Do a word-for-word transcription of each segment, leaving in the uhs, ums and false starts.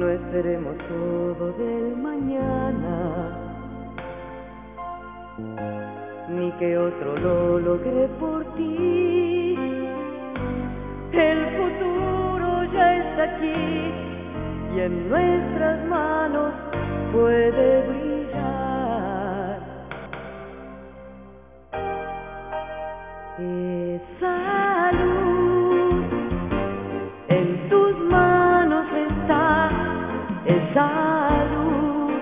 No esperemos todo del mañana, ni que otro lo logre por ti. El futuro ya está aquí y en nuestras manos puede brillar. Esa luz en tus manos está, esa luz.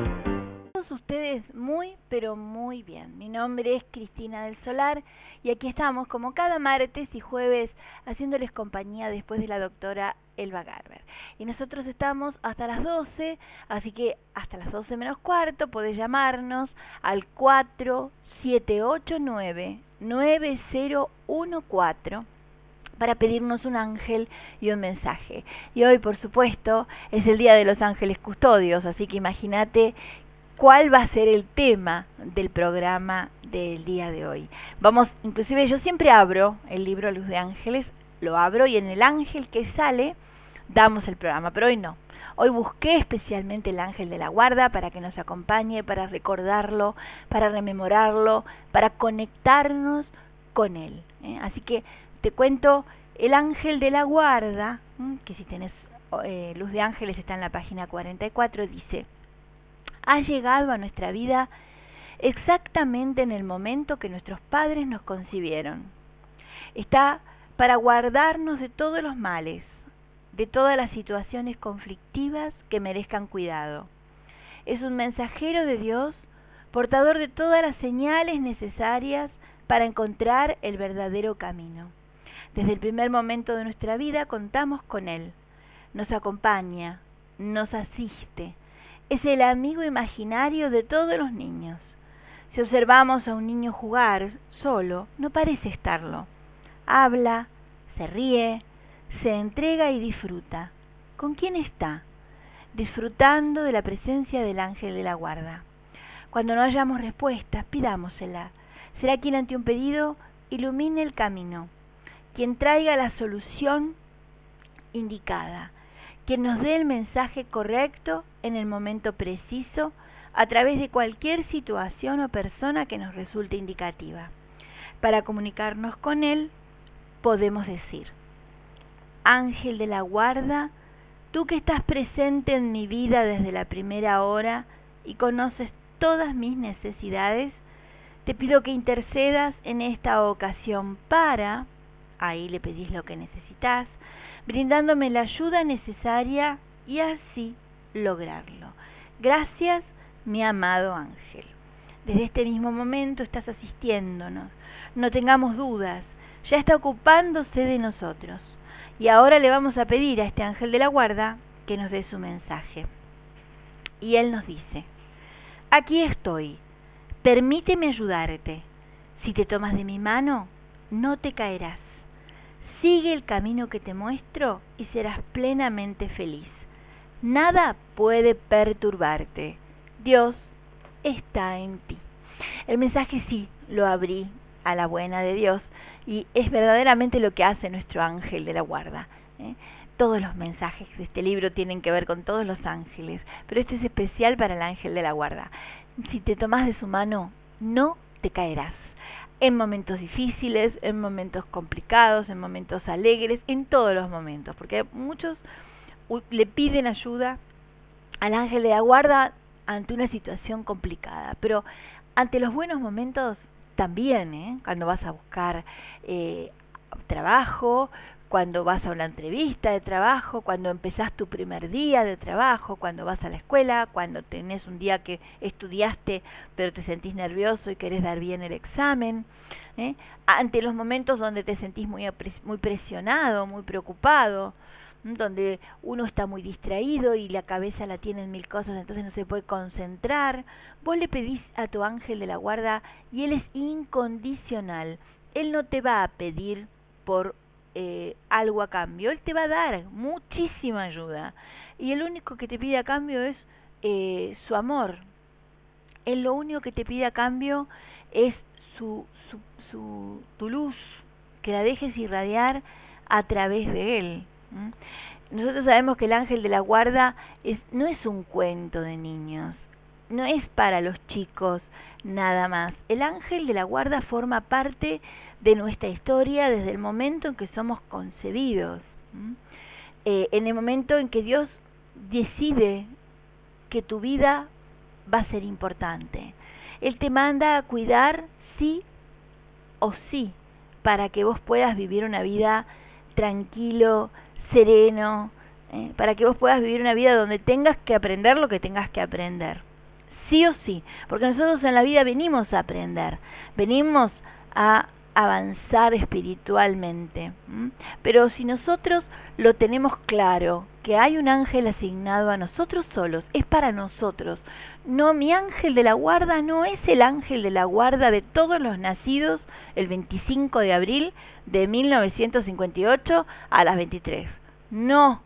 Todos ustedes muy, pero muy bien. Mi nombre es Cristina del Solar y aquí estamos como cada martes y jueves haciéndoles compañía después de la doctora Elba Garber. Y nosotros estamos hasta las doce, así que hasta las doce menos cuarto podés llamarnos al cuatro siete ocho nueve nueve cero uno cuatro para pedirnos un ángel y un mensaje. Y hoy, por supuesto, es el Día de los Ángeles Custodios, así que imagínate cuál va a ser el tema del programa del día de hoy. Vamos, inclusive yo siempre abro el libro Luz de Ángeles, lo abro y en el ángel que sale damos el programa, pero hoy no. Hoy busqué especialmente el ángel de la guarda para que nos acompañe, para recordarlo, para rememorarlo, para conectarnos con él. ¿eh? Así que te cuento, el ángel de la guarda, ¿m? que si tenés eh, Luz de Ángeles está en la página cuarenta y cuatro, dice: ha llegado a nuestra vida exactamente en el momento que nuestros padres nos concibieron. Está para guardarnos de todos los males, de todas las situaciones conflictivas que merezcan cuidado. Es un mensajero de Dios, portador de todas las señales necesarias para encontrar el verdadero camino. Desde el primer momento de nuestra vida contamos con Él. Nos acompaña, nos asiste. Es el amigo imaginario de todos los niños. Si observamos a un niño jugar solo, no parece estarlo. Habla, se ríe, se entrega y disfruta. ¿Con quién está? Disfrutando de la presencia del ángel de la guarda. Cuando no hayamos respuestas, pidámosela. Será quien ante un pedido ilumine el camino, quien traiga la solución indicada, quien nos dé el mensaje correcto en el momento preciso a través de cualquier situación o persona que nos resulte indicativa. Para comunicarnos con él, podemos decir: ángel de la guarda, tú que estás presente en mi vida desde la primera hora y conoces todas mis necesidades, te pido que intercedas en esta ocasión para, ahí le pedís lo que necesitas, brindándome la ayuda necesaria y así lograrlo. Gracias, mi amado ángel. Desde este mismo momento estás asistiéndonos. No tengamos dudas, ya está ocupándose de nosotros. Y ahora le vamos a pedir a este ángel de la guarda que nos dé su mensaje. Y él nos dice: aquí estoy, permíteme ayudarte. Si te tomas de mi mano, no te caerás. Sigue el camino que te muestro y serás plenamente feliz. Nada puede perturbarte. Dios está en ti. El mensaje sí lo abrí a la buena de Dios y es verdaderamente lo que hace nuestro ángel de la guarda. ¿eh? Todos los mensajes de este libro tienen que ver con todos los ángeles, pero este es especial para el ángel de la guarda. Si te tomas de su mano, no te caerás. En momentos difíciles, en momentos complicados, en momentos alegres, en todos los momentos, porque muchos le piden ayuda al ángel de la guarda ante una situación complicada, pero ante los buenos momentos también, ¿eh? cuando vas a buscar eh, trabajo, cuando vas a una entrevista de trabajo, cuando empezás tu primer día de trabajo, cuando vas a la escuela, cuando tenés un día que estudiaste pero te sentís nervioso y querés dar bien el examen, ¿eh? ante los momentos donde te sentís muy, muy presionado, muy preocupado, donde uno está muy distraído y la cabeza la tiene en mil cosas, entonces no se puede concentrar. Vos le pedís a tu ángel de la guarda y él es incondicional. Él no te va a pedir por eh, algo a cambio, él te va a dar muchísima ayuda. Y el único que te pide a cambio es eh, su amor. Él lo único que te pide a cambio es su, su, su, tu luz, que la dejes irradiar a través de él. ¿Mm? Nosotros sabemos que el ángel de la guarda es, no es un cuento de niños, no es para los chicos nada más. El ángel de la guarda forma parte de nuestra historia desde el momento en que somos concebidos. ¿Mm? Eh, en el momento en que Dios decide que tu vida va a ser importante. Él te manda a cuidar sí o sí, para que vos puedas vivir una vida tranquilo, sereno, ¿eh? Para que vos puedas vivir una vida donde tengas que aprender lo que tengas que aprender. Sí o sí, porque nosotros en la vida venimos a aprender, venimos a avanzar espiritualmente. ¿m? Pero si nosotros lo tenemos claro, que hay un ángel asignado a nosotros solos, es para nosotros. No, mi ángel de la guarda no es el ángel de la guarda de todos los nacidos el veinticinco de abril de mil novecientos cincuenta y ocho a las veintitrés. No,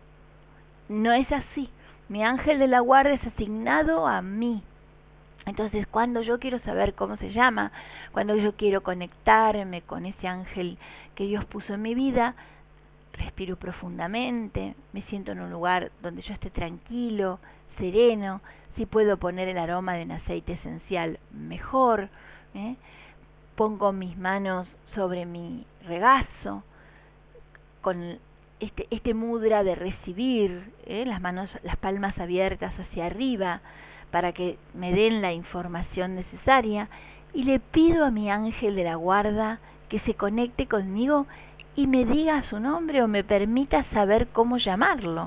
no es así. Mi ángel de la guarda es asignado a mí. Entonces, cuando yo quiero saber cómo se llama, cuando yo quiero conectarme con ese ángel que Dios puso en mi vida, respiro profundamente, me siento en un lugar donde yo esté tranquilo, sereno. Si puedo poner el aroma de un aceite esencial, mejor. ¿eh? Pongo mis manos sobre mi regazo, con este, este mudra de recibir, ¿eh? las manos, las palmas abiertas hacia arriba, para que me den la información necesaria, y le pido a mi ángel de la guarda que se conecte conmigo y me diga su nombre o me permita saber cómo llamarlo.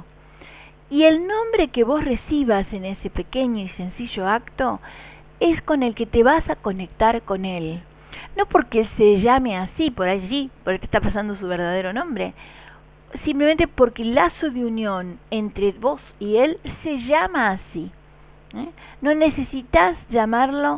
Y el nombre que vos recibas en ese pequeño y sencillo acto es con el que te vas a conectar con él. No porque él se llame así por allí, porque está pasando su verdadero nombre, simplemente porque el lazo de unión entre vos y él se llama así. ¿eh? No necesitas llamarlo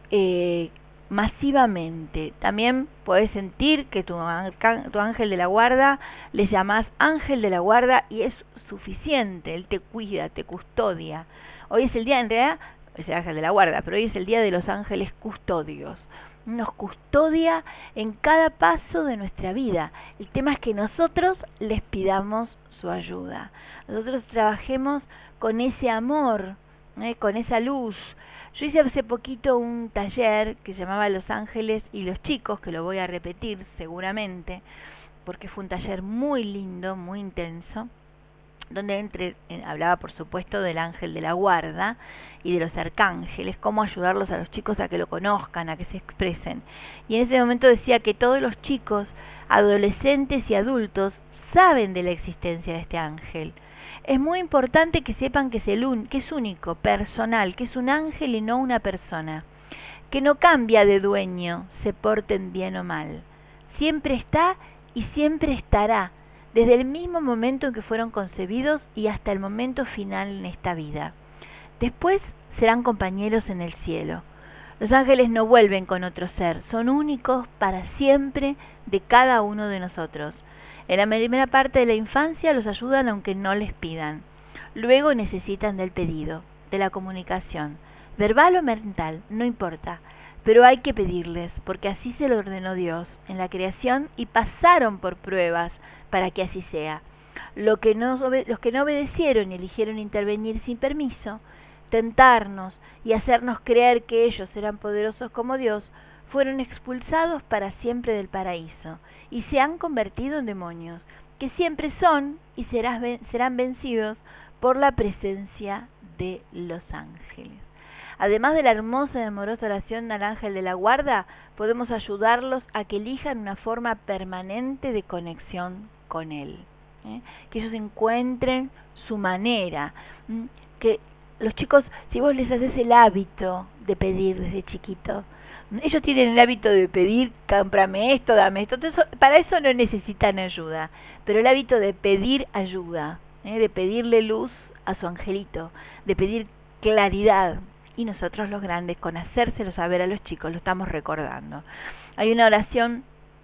eh, masivamente. También puedes sentir que tu, tu ángel de la guarda le llamas ángel de la guarda y es suficiente. Él te cuida, te custodia. Hoy es el día, en realidad, es el ángel de la guarda, pero hoy es el día de los ángeles custodios. Nos custodia en cada paso de nuestra vida. El tema es que nosotros les pidamos su ayuda. Nosotros trabajemos con ese amor, ¿eh? con esa luz. Yo hice hace poquito un taller que se llamaba Los Ángeles y los Chicos, que lo voy a repetir seguramente, porque fue un taller muy lindo, muy intenso, donde entre, eh, hablaba por supuesto del ángel de la guarda y de los arcángeles, cómo ayudarlos a los chicos a que lo conozcan, a que se expresen. Y en ese momento decía que todos los chicos, adolescentes y adultos saben de la existencia de este ángel. Es muy importante que sepan que es, el un, que es único, personal, que es un ángel y no una persona, que no cambia de dueño, se porten bien o mal. Siempre está y siempre estará, desde el mismo momento en que fueron concebidos y hasta el momento final en esta vida. Después serán compañeros en el cielo. Los ángeles no vuelven con otro ser, son únicos para siempre de cada uno de nosotros. En la primera parte de la infancia los ayudan aunque no les pidan. Luego necesitan del pedido, de la comunicación, verbal o mental, no importa. Pero hay que pedirles, porque así se lo ordenó Dios en la creación y pasaron por pruebas para que así sea. Lo que no, los que no obedecieron y eligieron intervenir sin permiso, tentarnos y hacernos creer que ellos eran poderosos como Dios, fueron expulsados para siempre del paraíso y se han convertido en demonios, que siempre son y serás, serán vencidos por la presencia de los ángeles. Además de la hermosa y amorosa oración al ángel de la guarda, podemos ayudarlos a que elijan una forma permanente de conexión con él. ¿eh? Que ellos encuentren su manera. ¿m? Que los chicos, si vos les haces el hábito de pedir desde chiquito, ellos tienen el hábito de pedir, cómprame esto, dame esto, entonces, para eso no necesitan ayuda, pero el hábito de pedir ayuda, ¿eh? de pedirle luz a su angelito, de pedir claridad, y nosotros los grandes, con hacérselo saber a los chicos, lo estamos recordando. Hay una oración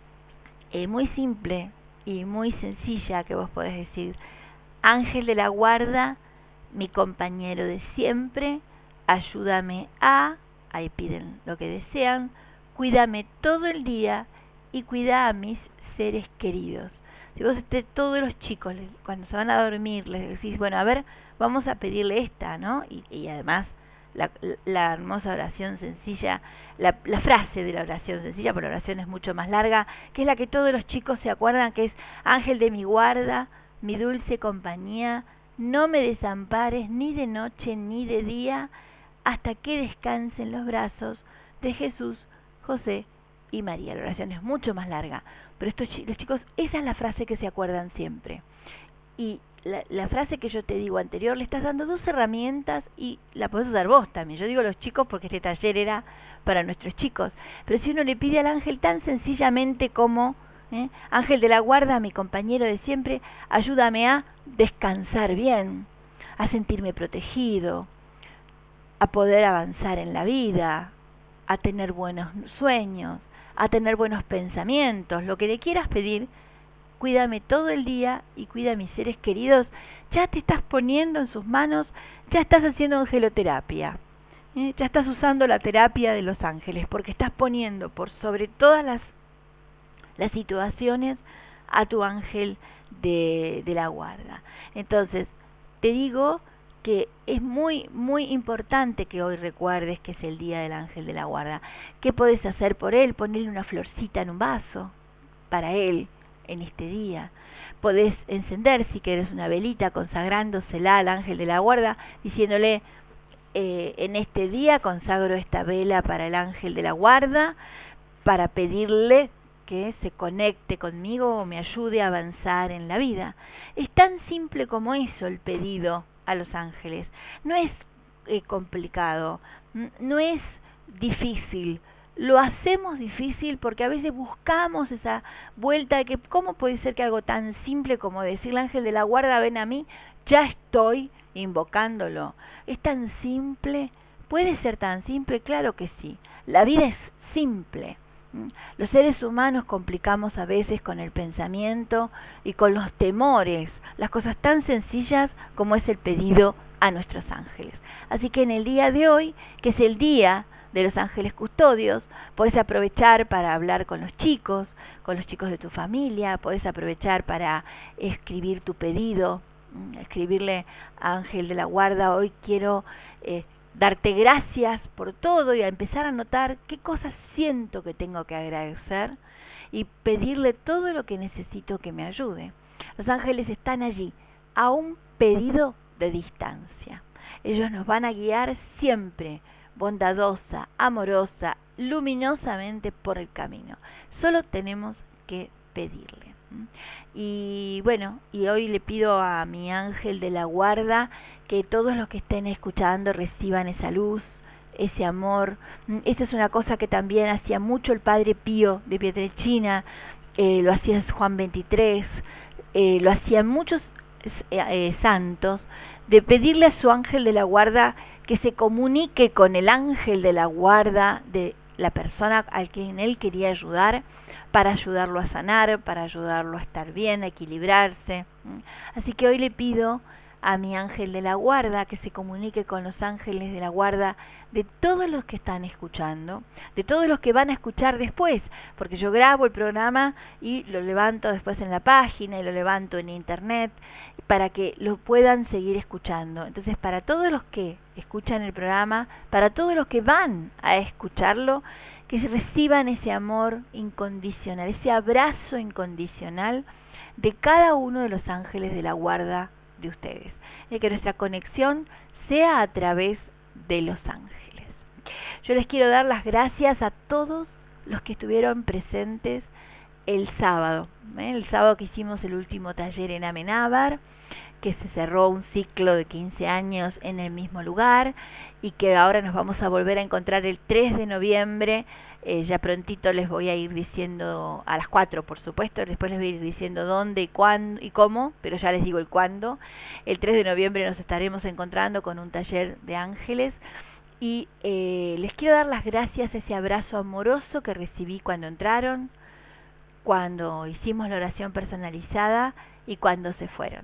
eh, muy simple y muy sencilla que vos podés decir: ángel de la guarda, mi compañero de siempre, ayúdame a, ahí piden lo que desean, cuídame todo el día y cuida a mis seres queridos. Si vos estés todos los chicos, cuando se van a dormir, les decís, bueno, a ver, vamos a pedirle esta, ¿no? Y, y además, la, la hermosa oración sencilla, la, la frase de la oración sencilla, porque la oración es mucho más larga, que es la que todos los chicos se acuerdan, que es: ángel de mi guarda, mi dulce compañía, no me desampares ni de noche ni de día, hasta que descanse en los brazos de Jesús, José y María. La oración es mucho más larga, pero estos los chicos, esa es la frase que se acuerdan siempre. Y la, la frase que yo te digo anterior, le estás dando dos herramientas y la podés usar vos también. Yo digo los chicos porque este taller era para nuestros chicos, pero si uno le pide al ángel tan sencillamente como: ¿eh? ángel de la guarda, mi compañero de siempre, ayúdame a descansar bien, a sentirme protegido, a poder avanzar en la vida, a tener buenos sueños, a tener buenos pensamientos, lo que le quieras pedir, cuídame todo el día y cuida a mis seres queridos, ya te estás poniendo en sus manos, ya estás haciendo angeloterapia, ¿eh? Ya estás usando la terapia de los ángeles, porque estás poniendo por sobre todas las, las situaciones a tu ángel de, de la guarda. Entonces, te digo que es muy, muy importante que hoy recuerdes que es el día del ángel de la guarda. ¿Qué podés hacer por él? Ponerle una florcita en un vaso para él en este día. Podés encender, si querés, una velita consagrándosela al ángel de la guarda, diciéndole: eh, en este día consagro esta vela para el ángel de la guarda, para pedirle que se conecte conmigo o me ayude a avanzar en la vida. Es tan simple como eso el pedido a los ángeles. No es eh, complicado, no es difícil. Lo hacemos difícil porque a veces buscamos esa vuelta de que cómo puede ser que algo tan simple como decirle: ángel de la guarda, ven a mí, ya estoy invocándolo. ¿Es tan simple? ¿Puede ser tan simple? Claro que sí. La vida es simple. Los seres humanos complicamos a veces con el pensamiento y con los temores las cosas tan sencillas como es el pedido a nuestros ángeles. Así que en el día de hoy, que es el día de los ángeles custodios, podés aprovechar para hablar con los chicos, con los chicos de tu familia, podés aprovechar para escribir tu pedido, escribirle: ángel de la guarda, hoy quiero eh, darte gracias por todo, y a empezar a notar qué cosas siento que tengo que agradecer y pedirle todo lo que necesito que me ayude. Los ángeles están allí, a un pedido de distancia. Ellos nos van a guiar siempre, bondadosa, amorosa, luminosamente por el camino. Solo tenemos que pedirle. Y bueno, y hoy le pido a mi ángel de la guarda que todos los que estén escuchando reciban esa luz, ese amor. Esa es una cosa que también hacía mucho el Padre Pío de Pietrelcina, eh, lo hacía Juan veintitrés, eh, lo hacían muchos eh, eh, santos, de pedirle a su ángel de la guarda que se comunique con el ángel de la guarda de la persona al que él quería ayudar, para ayudarlo a sanar, para ayudarlo a estar bien, a equilibrarse. Así que hoy le pido a mi ángel de la guarda que se comunique con los ángeles de la guarda de todos los que están escuchando, de todos los que van a escuchar después, porque yo grabo el programa y lo levanto después en la página y lo levanto en internet para que lo puedan seguir escuchando. Entonces, para todos los que escuchan el programa, para todos los que van a escucharlo, que reciban ese amor incondicional, ese abrazo incondicional de cada uno de los ángeles de la guarda de ustedes, de que nuestra conexión sea a través de los ángeles. Yo les quiero dar las gracias a todos los que estuvieron presentes el sábado, ¿eh? el sábado que hicimos el último taller en Amenábar, que se cerró un ciclo de quince años en el mismo lugar y que ahora nos vamos a volver a encontrar el tres de noviembre. Eh, ya prontito les voy a ir diciendo, a las cuatro por supuesto, después les voy a ir diciendo dónde y cuándo y cómo, pero ya les digo el cuándo. El tres de noviembre nos estaremos encontrando con un taller de ángeles y eh, les quiero dar las gracias a ese abrazo amoroso que recibí cuando entraron, cuando hicimos la oración personalizada y cuando se fueron.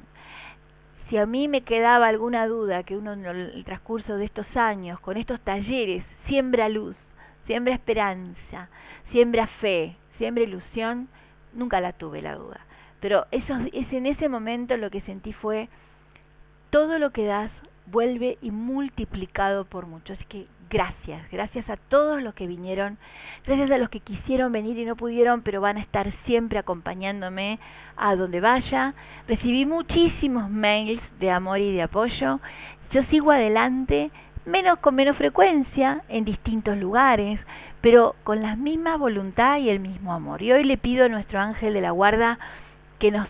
Si a mí me quedaba alguna duda que uno en el transcurso de estos años, con estos talleres, siembra luz, siembra esperanza, siembra fe, siembra ilusión, nunca la tuve la duda. pero eso, es en ese momento lo que sentí fue, todo lo que das vuelve y multiplicado por mucho. Así que gracias, gracias a todos los que vinieron, gracias a los que quisieron venir y no pudieron, pero van a estar siempre acompañándome a donde vaya. Recibí muchísimos mails de amor y de apoyo. Yo sigo adelante, menos con menos frecuencia, en distintos lugares, pero con la misma voluntad y el mismo amor. Y hoy le pido a nuestro ángel de la guarda que nos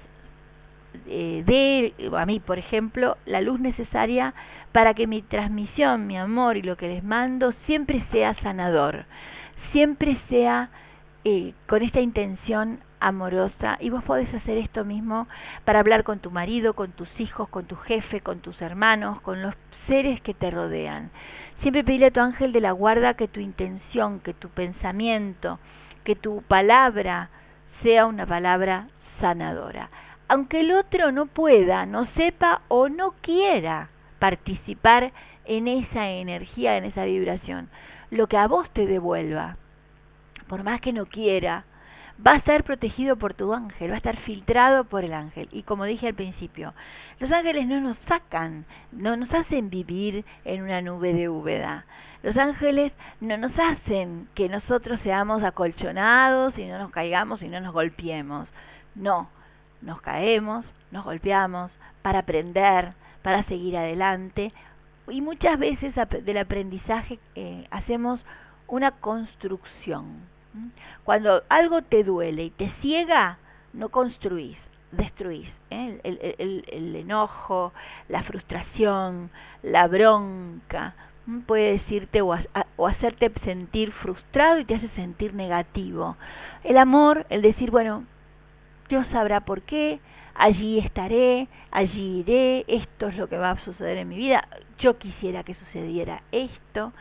Eh, dé a mí, por ejemplo, la luz necesaria para que mi transmisión, mi amor y lo que les mando siempre sea sanador, siempre sea eh, con esta intención amorosa. Y vos podés hacer esto mismo para hablar con tu marido, con tus hijos, con tu jefe, con tus hermanos, con los seres que te rodean. Siempre pedirle a tu ángel de la guarda que tu intención, que tu pensamiento, que tu palabra sea una palabra sanadora. Aunque el otro no pueda, no sepa o no quiera participar en esa energía, en esa vibración, lo que a vos te devuelva, por más que no quiera, va a estar protegido por tu ángel, va a estar filtrado por el ángel. Y como dije al principio, los ángeles no nos sacan, no nos hacen vivir en una nube de úbeda. Los ángeles no nos hacen que nosotros seamos acolchonados y no nos caigamos y no nos golpeemos. No. Nos caemos, nos golpeamos para aprender, para seguir adelante, y muchas veces del aprendizaje eh, hacemos una construcción. Cuando algo te duele y te ciega, no construís, destruís. ¿eh? El, el, el, el enojo, la frustración, la bronca, puede decirte o, a, o hacerte sentir frustrado y te hace sentir negativo. El amor, el decir, bueno, Dios sabrá por qué, allí estaré, allí iré, esto es lo que va a suceder en mi vida, yo quisiera que sucediera esto.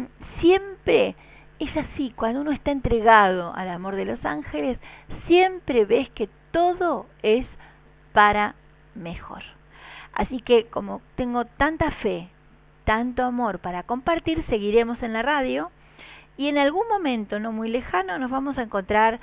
Siempre es así, cuando uno está entregado al amor de los ángeles, siempre ves que todo es para mejor. Así que como tengo tanta fe, tanto amor para compartir, seguiremos en la radio y en algún momento no muy lejano nos vamos a encontrar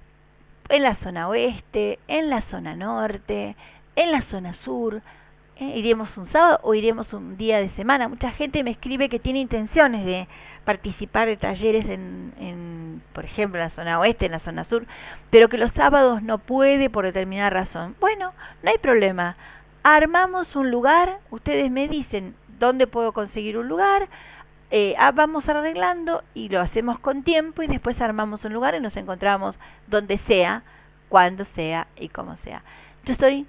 en la zona oeste, en la zona norte, en la zona sur. ¿Eh? Iremos un sábado o iremos un día de semana. Mucha gente me escribe que tiene intenciones de participar de talleres en, en, por ejemplo, en la zona oeste, en la zona sur, pero que los sábados no puede por determinada razón. Bueno, no hay problema. Armamos un lugar, ustedes me dicen dónde puedo conseguir un lugar, Eh, ah, vamos arreglando y lo hacemos con tiempo y después armamos un lugar y nos encontramos donde sea, cuando sea y como sea. Yo estoy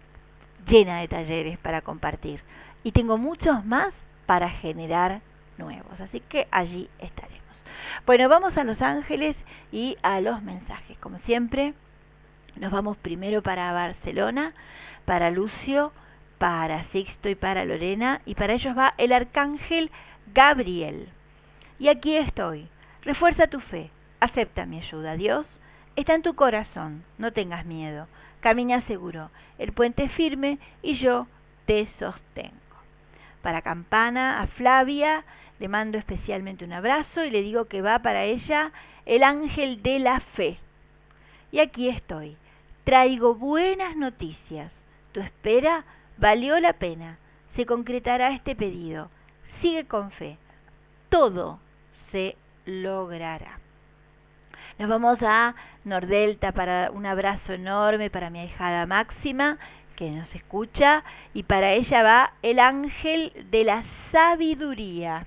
llena de talleres para compartir y tengo muchos más para generar nuevos, así que allí estaremos. Bueno, vamos a Los Ángeles y a los mensajes. Como siempre, nos vamos primero para Barcelona, para Lucio, para Sixto y para Lorena, y para ellos va el arcángel Gabriel. Y aquí estoy. Refuerza tu fe. Acepta mi ayuda. Dios está en tu corazón. No tengas miedo. Camina seguro. El puente es firme y yo te sostengo. Para Campana, a Flavia, le mando especialmente un abrazo y le digo que va para ella el ángel de la fe. Y aquí estoy. Traigo buenas noticias. Tu espera valió la pena. Se concretará este pedido. Sigue con fe. Todo se logrará. Nos vamos a Nordelta para un abrazo enorme para mi ahijada Máxima, que nos escucha, y para ella va el ángel de la sabiduría.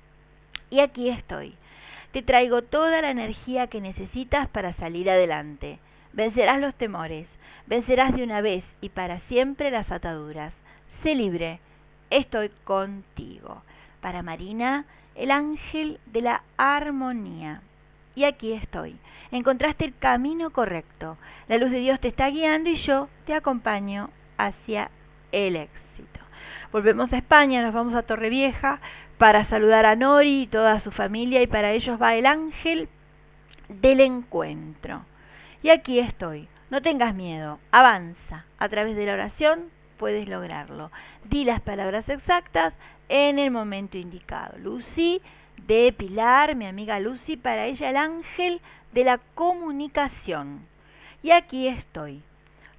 Y aquí estoy. Te traigo toda la energía que necesitas para salir adelante. Vencerás los temores, vencerás de una vez y para siempre las ataduras. Sé libre, estoy contigo. Para Marina, el ángel de la armonía. Y aquí estoy. Encontraste el camino correcto. La luz de Dios te está guiando y yo te acompaño hacia el éxito. Volvemos a España, nos vamos a Torrevieja para saludar a Nori y toda su familia, y para ellos va el ángel del encuentro. Y aquí estoy. No tengas miedo, avanza. A través de la oración puedes lograrlo. Di las palabras exactas en el momento indicado. Lucy de Pilar, mi amiga Lucy, para ella el ángel de la comunicación. Y aquí estoy.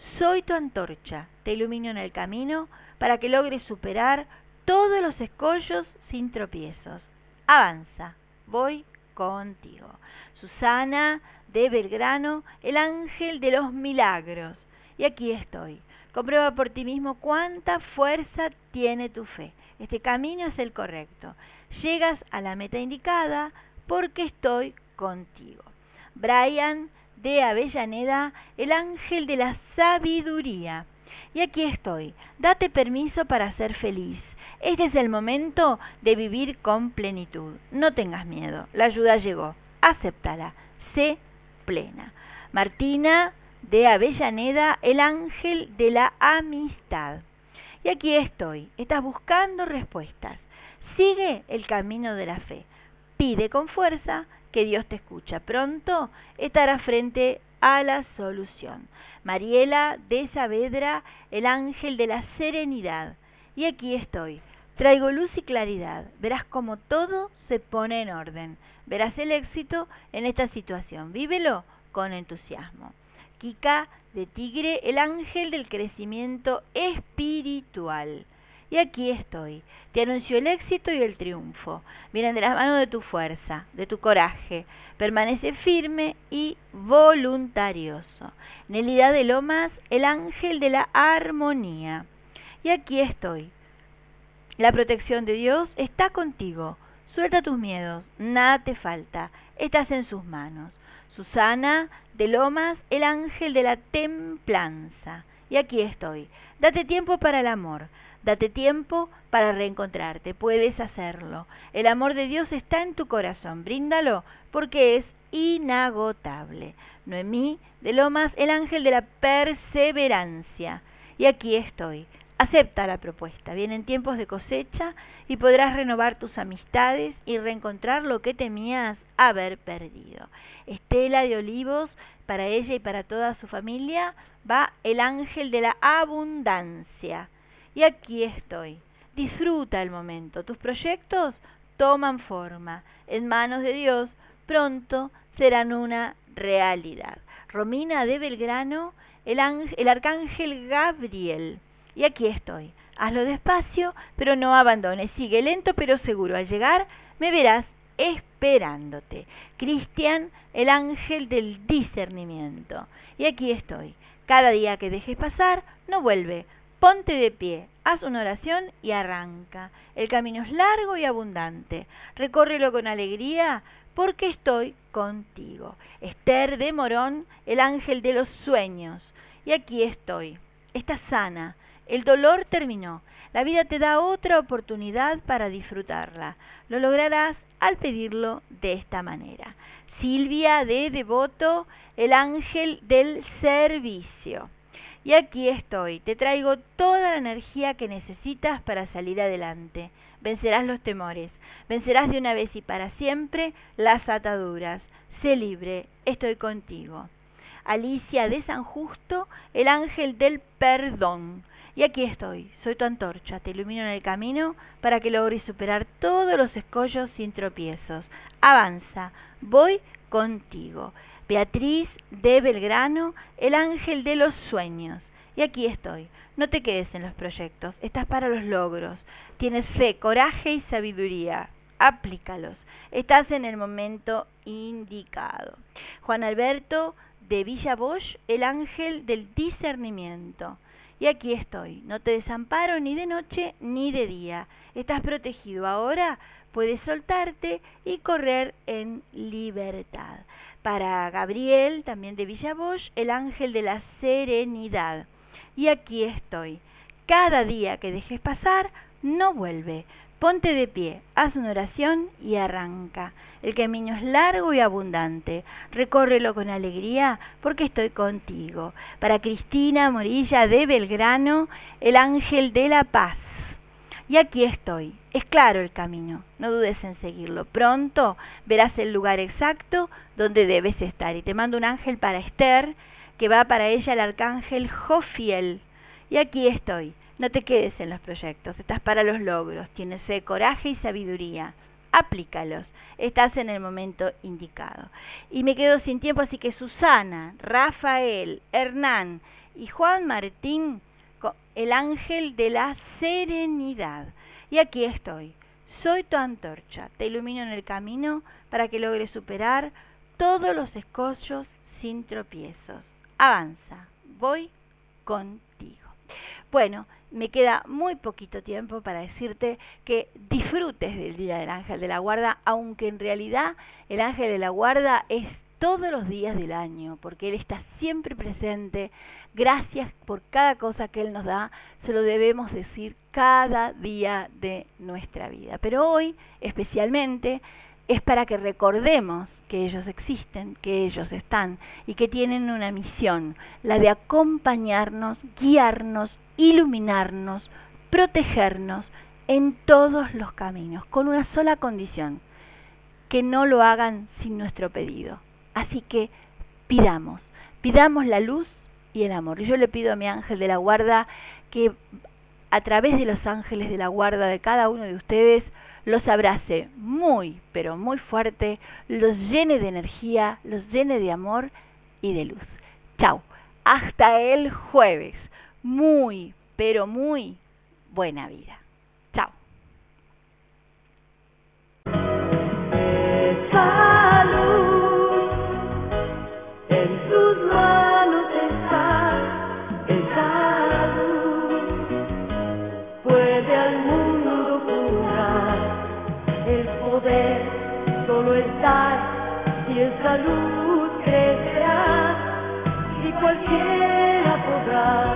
Soy tu antorcha, te ilumino en el camino para que logres superar todos los escollos sin tropiezos. Avanza, voy contigo. Susana de Belgrano, el ángel de los milagros. Y aquí estoy. Comprueba por ti mismo cuánta fuerza tiene tu fe. Este camino es el correcto. Llegas a la meta indicada porque estoy contigo. Brian de Avellaneda, el ángel de la sabiduría. Y aquí estoy. Date permiso para ser feliz. Este es el momento de vivir con plenitud. No tengas miedo. La ayuda llegó. Acéptala. Sé plena. Martina de Avellaneda, el ángel de la amistad. Y aquí estoy. Estás buscando respuestas. Sigue el camino de la fe. Pide con fuerza que Dios te escucha. Pronto estarás frente a la solución. Mariela de Saavedra, el ángel de la serenidad. Y aquí estoy. Traigo luz y claridad. Verás cómo todo se pone en orden. Verás el éxito en esta situación. Vívelo con entusiasmo. Kika de Tigre, el ángel del crecimiento espiritual. Y aquí estoy. Te anuncio el éxito y el triunfo. Vienen de las manos de tu fuerza, de tu coraje. Permanece firme y voluntarioso. Nelida de Lomas, el ángel de la armonía. Y aquí estoy. La protección de Dios está contigo. Suelta tus miedos, nada te falta. Estás en sus manos. Susana de Lomas, el ángel de la templanza. Y aquí estoy. Date tiempo para el amor. Date tiempo para reencontrarte. Puedes hacerlo. El amor de Dios está en tu corazón. Bríndalo porque es inagotable. Noemí de Lomas, el ángel de la perseverancia. Y aquí estoy. Acepta la propuesta. Vienen tiempos de cosecha y podrás renovar tus amistades y reencontrar lo que temías haber perdido. Estela de Olivos, para ella y para toda su familia, va el ángel de la abundancia. Y aquí estoy. Disfruta el momento. Tus proyectos toman forma. En manos de Dios, pronto serán una realidad. Romina de Belgrano, el, ángel, el arcángel Gabriel. Y aquí estoy. Hazlo despacio, pero no abandones. Sigue lento, pero seguro. Al llegar, me verás esperándote. Cristian, el ángel del discernimiento. Y aquí estoy. Cada día que dejes pasar, no vuelve. Ponte de pie, haz una oración y arranca. El camino es largo y abundante. Recórrelo con alegría porque estoy contigo. Esther de Morón, el ángel de los sueños. Y aquí estoy. Estás sana. El dolor terminó. La vida te da otra oportunidad para disfrutarla. Lo lograrás al pedirlo de esta manera. Silvia de Devoto, el ángel del servicio. Y aquí estoy, te traigo toda la energía que necesitas para salir adelante. Vencerás los temores, vencerás de una vez y para siempre las ataduras. Sé libre, estoy contigo. Alicia de San Justo, el ángel del perdón. Y aquí estoy, soy tu antorcha, te ilumino en el camino para que logres superar todos los escollos sin tropiezos. Avanza, voy contigo. Beatriz de Belgrano, el ángel de los sueños. Y aquí estoy. No te quedes en los proyectos, estás para los logros. Tienes fe, coraje y sabiduría. Aplícalos. Estás en el momento indicado. Juan Alberto de Villa Bosch, el ángel del discernimiento. Y aquí estoy. No te desamparo ni de noche ni de día. Estás protegido. Ahora puedes soltarte y correr en libertad. Para Gabriel, también de Villa Bosch, el ángel de la serenidad. Y aquí estoy. Cada día que dejes pasar, no vuelve. Ponte de pie, haz una oración y arranca. El camino es largo y abundante. Recórrelo con alegría porque estoy contigo. Para Cristina Morilla de Belgrano, el ángel de la paz. Y aquí estoy. Es claro el camino. No dudes en seguirlo. Pronto verás el lugar exacto donde debes estar. Y te mando un ángel para Esther, que va para ella el arcángel Jofiel. Y aquí estoy. No te quedes en los proyectos. Estás para los logros. Tienes fe, coraje y sabiduría. Aplícalos. Estás en el momento indicado. Y me quedo sin tiempo, así que Susana, Rafael, Hernán y Juan Martín, el ángel de la serenidad. Y aquí estoy, soy tu antorcha, te ilumino en el camino para que logres superar todos los escollos sin tropiezos. Avanza, voy contigo. Bueno, me queda muy poquito tiempo para decirte que disfrutes del Día del Ángel de la Guarda, aunque en realidad el Ángel de la Guarda es todos los días del año, porque Él está siempre presente. Gracias por cada cosa que Él nos da, se lo debemos decir cada día de nuestra vida. Pero hoy, especialmente, es para que recordemos que ellos existen, que ellos están y que tienen una misión, la de acompañarnos, guiarnos, iluminarnos, protegernos en todos los caminos, con una sola condición, que no lo hagan sin nuestro pedido. Así que pidamos, pidamos la luz y el amor. Yo le pido a mi ángel de la guarda que a través de los ángeles de la guarda de cada uno de ustedes los abrace muy, pero muy fuerte, los llene de energía, los llene de amor y de luz. Chau, hasta el jueves. Muy, pero muy buena vida. Chau. Esa luz en tus manos está, esa luz puede al mundo curar. El poder solo está y esa luz crecerá y cualquiera podrá